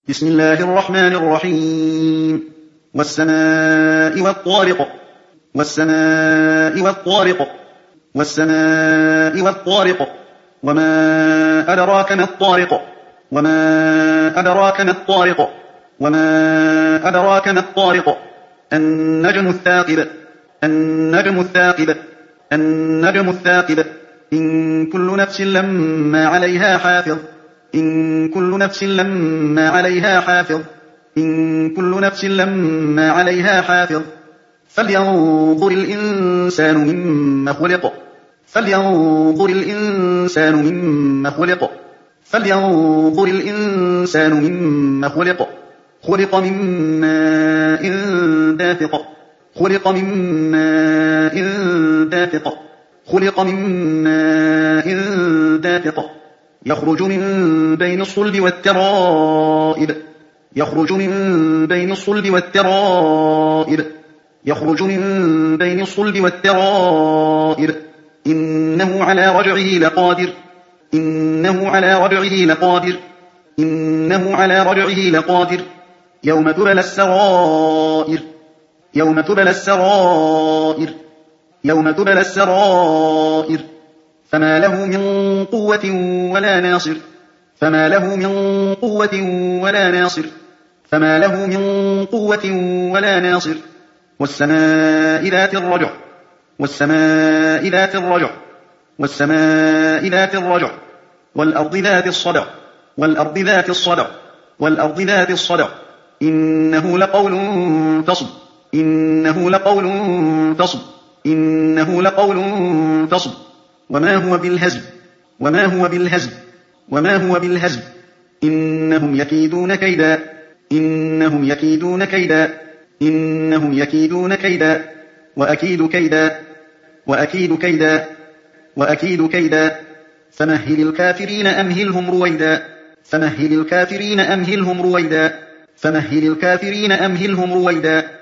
بسم الله الرحمن الرحيم والسماء والطارق والسماء والطارق والسماء والطارق وما أدراك ما الطارق وما أدراك ما الطارق وما أدراك ما الطارق النجم الثاقب النجم الثاقب النجم الثاقب إن كل نفس لما عليها حافظ إن كل نفس لما عليها حافظ إن كل نفس لما عليها حافظ فلينظر الإنسان مما خلق فلينظر الإنسان مما خلق فلينظر الإنسان مما خلق خلق من ماء دافق خلق من ماء دافق خلق من ماء دافق يخرج من بين الصلب والترائب يخرج من بين الصلب والترائب يخرج من بين الصلب والترائب إنه على رجعه لقادر إنه على رجعه لقادر إنه على رجعه لقادر يوم تبلى السرائر يوم تبلى السرائر يوم تبلى السرائر فما له من قوة ولا ناصر فما له من قوة ولا ناصر فما له من قوة ولا ناصر والسماء ذات الرجع والسماء ذات الرجع والسماء ذات الرجع والأرض ذات الصدع والأرض ذات الصدع والأرض ذات الصدع إنه لقول فصل إنه لقول فصل إنه لقول فصل وما هو بالهزل وما هو بالهزل وما هو بالهزل إنهم يكيدون كيدا إنهم يكيدون كيدا إنهم يكيدون كيدا وأكيد كيدا وأكيد كيدا وأكيد كيدا فمهل الكافرين أمهلهم رويدا فمهل الكافرين أمهلهم رويدا فمهل الكافرين أمهلهم رويدا